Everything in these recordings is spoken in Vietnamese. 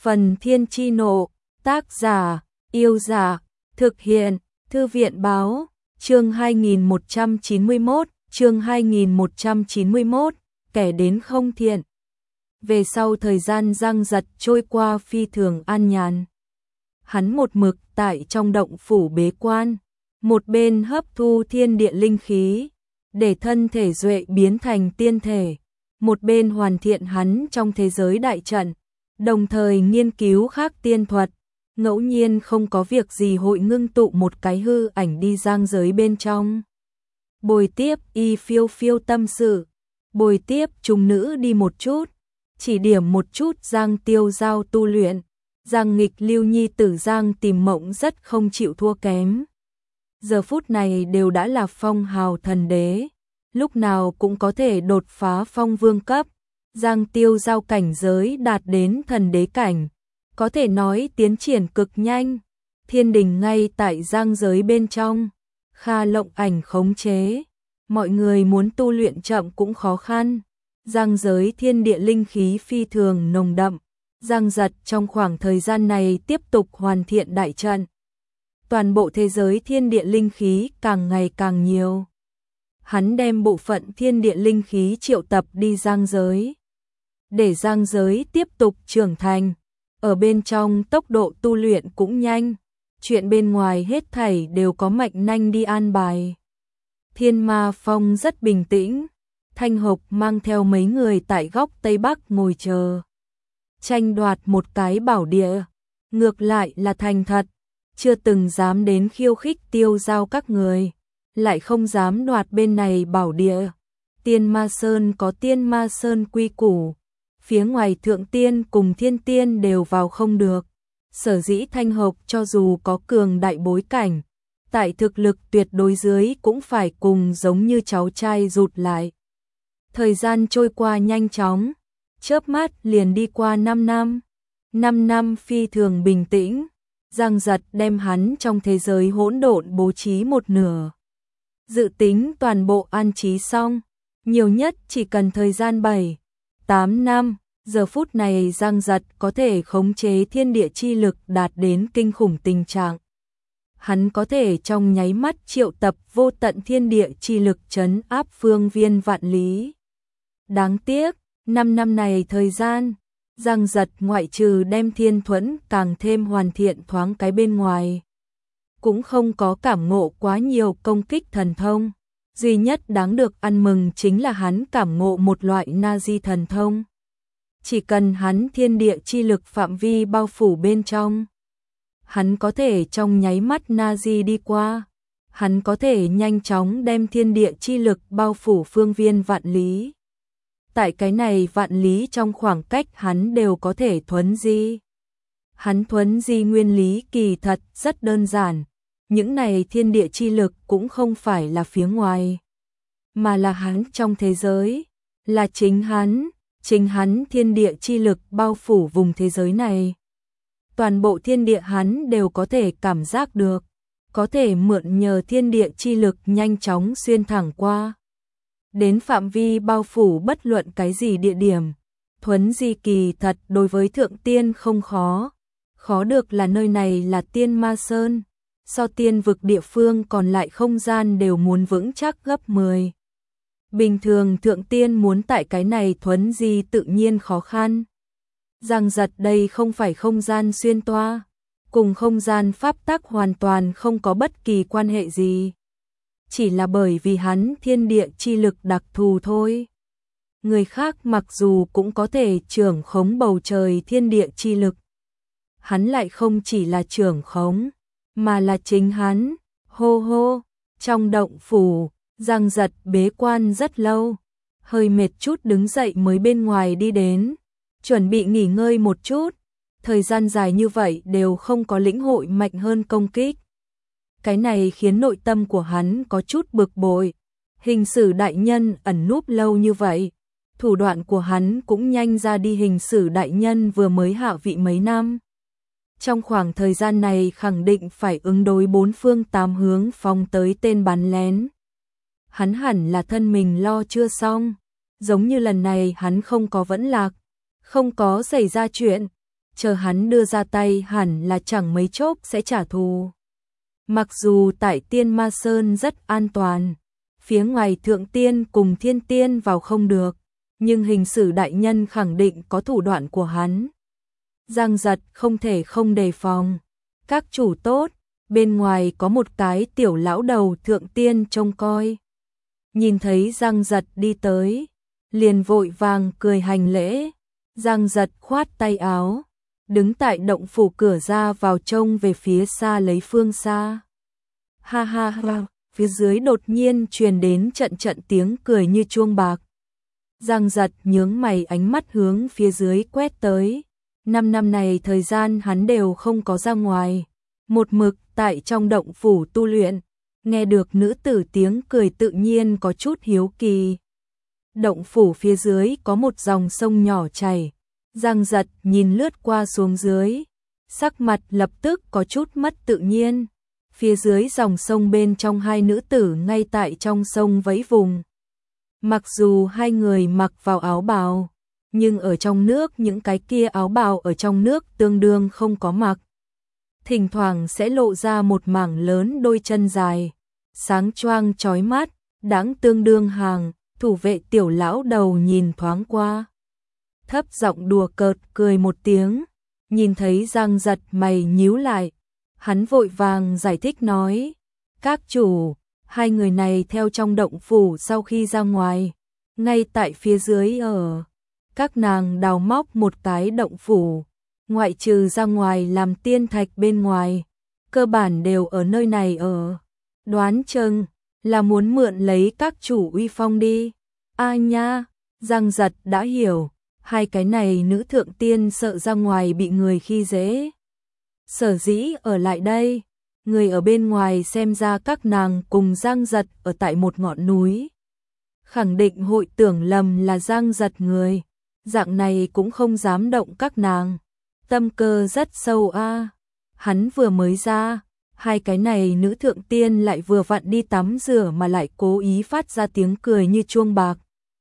Phần Thiên Chi Nộ, tác giả, Yêu Giả, thực hiện, Thư viện Báo, chương 2191, kẻ đến không thiện. Về sau thời gian Giang Giật trôi qua phi thường an nhàn. Hắn một mực tại trong động phủ bế quan, một bên hấp thu thiên địa linh khí, để thân thể duệ biến thành tiên thể, một bên hoàn thiện hắn trong thế giới đại trận, đồng thời nghiên cứu khác tiên thuật. Ngẫu nhiên không có việc gì hội ngưng tụ một cái hư ảnh đi giang giới bên trong. Bồi tiếp y phiêu phiêu tâm sự, bồi tiếp trùng nữ đi một chút, chỉ điểm một chút Giang Tiêu Giao tu luyện. Giang Nghịch Lưu nhi tử Giang Tìm Mộng rất không chịu thua kém. Giờ phút này đều đã là phong hào thần đế, lúc nào cũng có thể đột phá phong vương cấp. Giang Tiêu Giao cảnh giới đạt đến thần đế cảnh, có thể nói tiến triển cực nhanh. Thiên đình ngay tại giang giới bên trong, Kha Lộng Ảnh khống chế, mọi người muốn tu luyện chậm cũng khó khăn. Giang giới thiên địa linh khí phi thường nồng đậm, Giang Giật trong khoảng thời gian này tiếp tục hoàn thiện đại trận. Toàn bộ thế giới thiên địa linh khí càng ngày càng nhiều. Hắn đem bộ phận thiên địa linh khí triệu tập đi giang giới, để giang giới tiếp tục trưởng thành. Ở bên trong tốc độ tu luyện cũng nhanh, chuyện bên ngoài hết thảy đều có mạch nanh đi an bài. Thiên Ma Phong rất bình tĩnh, Thanh Hộc mang theo mấy người tại góc Tây Bắc ngồi chờ. Tranh đoạt một cái bảo địa, ngược lại là thành thật, chưa từng dám đến khiêu khích Tiêu Giao các người, lại không dám đoạt bên này bảo địa. Tiên Ma Sơn có Tiên Ma Sơn quy củ, phía ngoài thượng tiên cùng thiên tiên đều vào không được. Sở dĩ Thanh Hộc cho dù có cường đại bối cảnh, tại thực lực tuyệt đối dưới cũng phải cùng giống như cháu trai rụt lại. Thời gian trôi qua nhanh chóng, chớp mắt liền đi qua 5 năm. 5 năm phi thường bình tĩnh, Giang Giật đem hắn trong thế giới hỗn độn bố trí một nửa. Dự tính toàn bộ an trí xong, nhiều nhất chỉ cần thời gian 7-8 năm. Giờ phút này Giang Giật có thể khống chế thiên địa chi lực đạt đến kinh khủng tình trạng. Hắn có thể trong nháy mắt triệu tập vô tận thiên địa chi lực trấn áp phương viên vạn lý. Đáng tiếc, 5 năm này thời gian, Giang Giật ngoại trừ đem thiên thuẫn càng thêm hoàn thiện thoáng cái bên ngoài, cũng không có cảm ngộ quá nhiều công kích thần thông. Duy nhất đáng được ăn mừng chính là hắn cảm ngộ một loại Na-di thần thông. Chỉ cần hắn thiên địa chi lực phạm vi bao phủ bên trong, hắn có thể trong nháy mắt Na-di đi qua, hắn có thể nhanh chóng đem thiên địa chi lực bao phủ phương viên vạn lý. Tại cái này vạn lý trong khoảng cách hắn đều có thể thuấn di. Hắn thuấn di nguyên lý kỳ thật rất đơn giản, những này thiên địa chi lực cũng không phải là phía ngoài, mà là hắn trong thế giới, là chính hắn thiên địa chi lực bao phủ vùng thế giới này. Toàn bộ thiên địa hắn đều có thể cảm giác được, có thể mượn nhờ thiên địa chi lực nhanh chóng xuyên thẳng qua. Đến phạm vi bao phủ bất luận cái gì địa điểm, thuấn di kỳ thật đối với thượng tiên không khó. Khó được là nơi này là Tiên Ma Sơn, so tiên vực địa phương còn lại không gian đều muốn vững chắc gấp 10. Bình thường thượng tiên muốn tại cái này thuấn di tự nhiên khó khăn. Giang Giật đây không phải không gian xuyên toa, cùng không gian pháp tắc hoàn toàn không có bất kỳ quan hệ gì. Chỉ là bởi vì hắn thiên địa chi lực đặc thù thôi. Người khác mặc dù cũng có thể trưởng khống bầu trời thiên địa chi lực, hắn lại không chỉ là trưởng khống, mà là chính hắn. Hô hô, trong động phủ, Giang Giật bế quan rất lâu, hơi mệt chút đứng dậy mới bên ngoài đi đến, chuẩn bị nghỉ ngơi một chút. Thời gian dài như vậy đều không có lĩnh hội mạnh hơn công kích. Cái này khiến nội tâm của hắn có chút bực bội. Hình sử đại nhân ẩn núp lâu như vậy, thủ đoạn của hắn cũng nhanh ra đi. Hình sử đại nhân vừa mới hạ vị mấy năm, trong khoảng thời gian này khẳng định phải ứng đối 4 phương 8 hướng phóng tới tên bắn lén. Hắn hẳn là thân mình lo chưa xong, giống như lần này hắn không có vẫn lạc, không có xảy ra chuyện, chờ hắn đưa ra tay hẳn là chẳng mấy chốc sẽ trả thù. Mặc dù tại Tiên Ma Sơn rất an toàn, phía ngoài Thượng Tiên cùng Thiên Tiên vào không được, nhưng hình sử đại nhân khẳng định có thủ đoạn của hắn. Giang Giật không thể không đề phòng. Các chủ tốt, bên ngoài có một cái tiểu lão đầu Thượng Tiên trông coi. Nhìn thấy Giang Giật đi tới, liền vội vàng cười hành lễ. Giang Giật khoát tay áo, đứng tại động phủ cửa ra vào trông về phía xa lấy phương xa. Ha ha ha, phía dưới đột nhiên truyền đến trận trận tiếng cười như chuông bạc. Giang Giật nhướng mày, ánh mắt hướng phía dưới quét tới. 5 năm này thời gian hắn đều không có ra ngoài, một mực tại trong động phủ tu luyện, nghe được nữ tử tiếng cười tự nhiên có chút hiếu kỳ. Động phủ phía dưới có một dòng sông nhỏ chảy, Giang Giật nhìn lướt qua xuống dưới, sắc mặt lập tức có chút mất tự nhiên. Phía dưới dòng sông bên trong hai nữ tử ngay tại trong sông vẫy vùng. Mặc dù hai người mặc vào áo bào, nhưng ở trong nước những cái kia áo bào ở trong nước tương đương không có mặc. Thỉnh thoảng sẽ lộ ra một mảng lớn đôi chân dài, sáng choang chói mắt, đáng tương đương hàng. Thủ vệ tiểu lão đầu nhìn thoáng qua, thấp giọng đùa cợt cười một tiếng, nhìn thấy Giang Giật mày nhíu lại, hắn vội vàng giải thích nói: các chủ, hai người này theo trong động phủ sau khi ra ngoài, ngay tại phía dưới ở. Các nàng đào móc một cái động phủ, ngoại trừ ra ngoài làm tiên thạch bên ngoài, cơ bản đều ở nơi này ở. Đoán chừng là muốn mượn lấy các chủ uy phong đi. A nha, Giang Giật đã hiểu, hai cái này nữ thượng tiên sợ ra ngoài bị người khi dễ. Sở dĩ ở lại đây, người ở bên ngoài xem ra các nàng cùng Giang Giật ở tại một ngọn núi. Khẳng định hội tưởng lầm là Giang Giật người, dạng này cũng không dám động các nàng. Tâm cơ rất sâu a. Hắn vừa mới ra, hai cái này nữ thượng tiên lại vừa vặn đi tắm rửa mà lại cố ý phát ra tiếng cười như chuông bạc.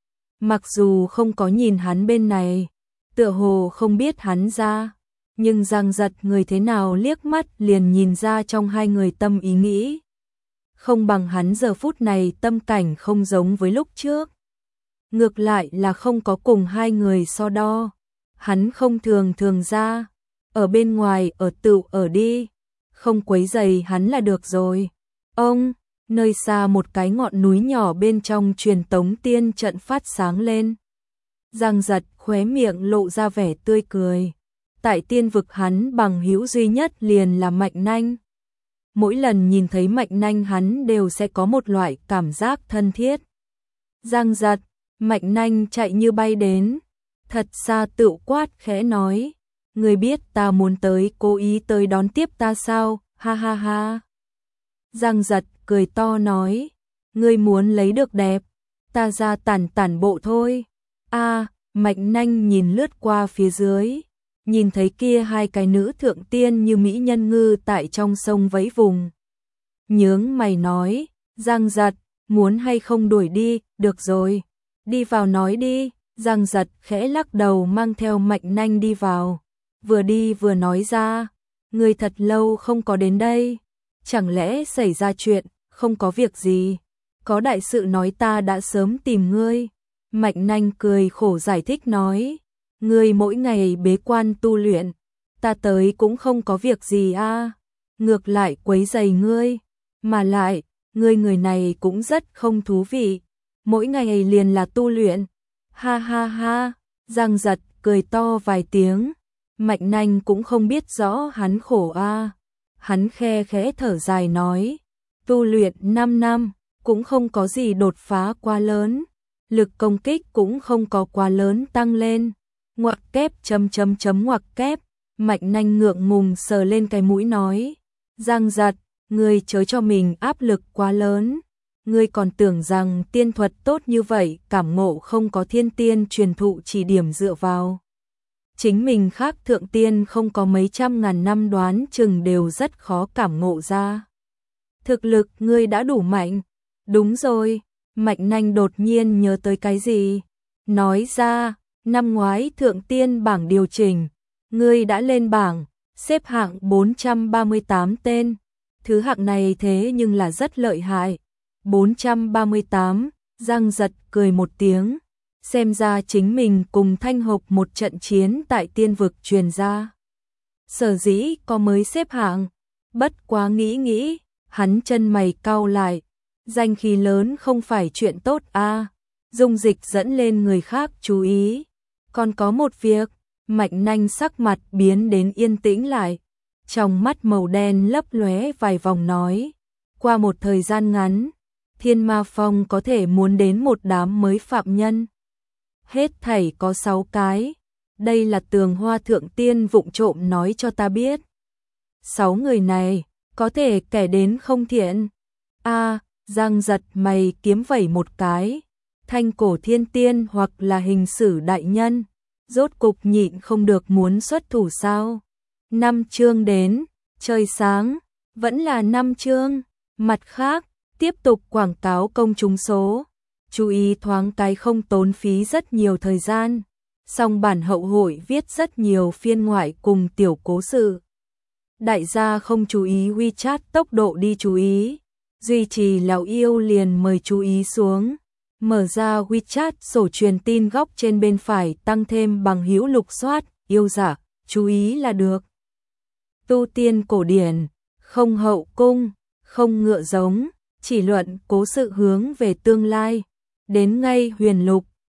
Mặc dù không có nhìn hắn bên này, tựa hồ không biết hắn ra, nhưng Giang Giật người thế nào liếc mắt liền nhìn ra trong hai người tâm ý nghĩ. Không bằng hắn giờ phút này tâm cảnh không giống với lúc trước. Ngược lại là không có cùng hai người so đo. Hắn không thường ra, ở bên ngoài ở tựu ở đi, không quấy rầy hắn là được rồi. Ông, nơi xa một cái ngọn núi nhỏ bên trong truyền tống tiên trận phát sáng lên. Giang Giật khóe miệng lộ ra vẻ tươi cười. Tại tiên vực hắn bằng hữu duy nhất liền là Mạnh Nanh. Mỗi lần nhìn thấy Mạnh Nanh hắn đều sẽ có một loại cảm giác thân thiết. Giang Giật, Mạnh Nanh chạy như bay đến, thật xa tựu quát khẽ nói: người biết ta muốn tới, cố ý tới đón tiếp ta sao? Ha ha ha. Giang Giật cười to nói: ngươi muốn lấy được đẹp, ta ra tản bộ thôi. A, Mạnh Nanh nhìn lướt qua phía dưới, nhìn thấy kia hai cái nữ thượng tiên như mỹ nhân ngư tại trong sông vẫy vùng. Nhướng mày nói: Giang Giật, muốn hay không đuổi đi? Được rồi, đi vào nói đi. Giang Giật khẽ lắc đầu mang theo Mạnh Nanh đi vào, vừa đi vừa nói ra: ngươi thật lâu không có đến đây, chẳng lẽ xảy ra chuyện? Không có việc gì, có đại sự nói ta đã sớm tìm ngươi. Mạnh Nanh cười khổ giải thích nói: ngươi mỗi ngày bế quan tu luyện, ta tới cũng không có việc gì a, ngược lại quấy rầy ngươi, mà lại, ngươi người này cũng rất không thú vị, mỗi ngày liền là tu luyện. Ha ha ha, Giang Giật cười to vài tiếng, Mạnh Nanh cũng không biết rõ hắn khổ a. Hắn khe khẽ thở dài nói: tu luyện 5 năm, cũng không có gì đột phá quá lớn, lực công kích cũng không có quá lớn tăng lên. Ngoặc kép ngoặc kép. Mạnh Nanh ngượng ngùng sờ lên cái mũi nói: Giang Giật, ngươi chớ cho mình áp lực quá lớn. Ngươi còn tưởng rằng tiên thuật tốt như vậy, cảm ngộ không có thiên tiên truyền thụ chỉ điểm dựa vào. Chính mình khác thượng tiên không có mấy trăm ngàn năm đoán chừng đều rất khó cảm ngộ ra. Thực lực ngươi đã đủ mạnh. Đúng rồi, Mạnh Nanh đột nhiên nhớ tới cái gì. Nói ra, năm ngoái thượng tiên bảng điều chỉnh, Ngươi đã lên bảng, xếp hạng 438 tên. Thứ hạng này thế nhưng là rất lợi hại. 438, Giang Giật cười một tiếng. Xem ra chính mình cùng Thanh Hộc một trận chiến tại tiên vực truyền ra. Sở dĩ có mới xếp hạng. Bất quá nghĩ, hắn chân mày cau lại. Danh khí lớn không phải chuyện tốt a. Dung Dịch dẫn lên người khác chú ý. Còn có một việc, Mạnh Nanh sắc mặt biến đến yên tĩnh lại. Trong mắt màu đen lấp lóe vài vòng nói. Qua một thời gian ngắn, Thiên Ma Phong có thể muốn đến một đám mới phạm nhân. Hết thảy có 6 cái. Đây là Tường Hoa Thượng Tiên vụng trộm nói cho ta biết. 6 người này, có thể kẻ đến không thiện. Giang Giật mày kiếm vẩy một cái. Thanh Cổ Thiên Tiên hoặc là hình sử đại nhân. Rốt cục nhịn không được muốn xuất thủ sao. 5 chương đến, trời sáng, vẫn là 5 chương. Mặt khác, tiếp tục quảng cáo công chúng số. Chú ý thoáng cái không tốn phí rất nhiều thời gian. Song bản hậu hội viết rất nhiều phiên ngoại cùng tiểu cố sự. Đại gia không chú ý WeChat tốc độ đi chú ý. Duy trì lão yêu liền mời chú ý xuống. Mở ra WeChat sổ truyền tin góc trên bên phải tăng thêm bằng hữu lục soát, yêu giả, chú ý là được. Tu tiên cổ điển, không hậu cung, không ngựa giống, chỉ luận cố sự hướng về tương lai. Đến ngay huyền lục,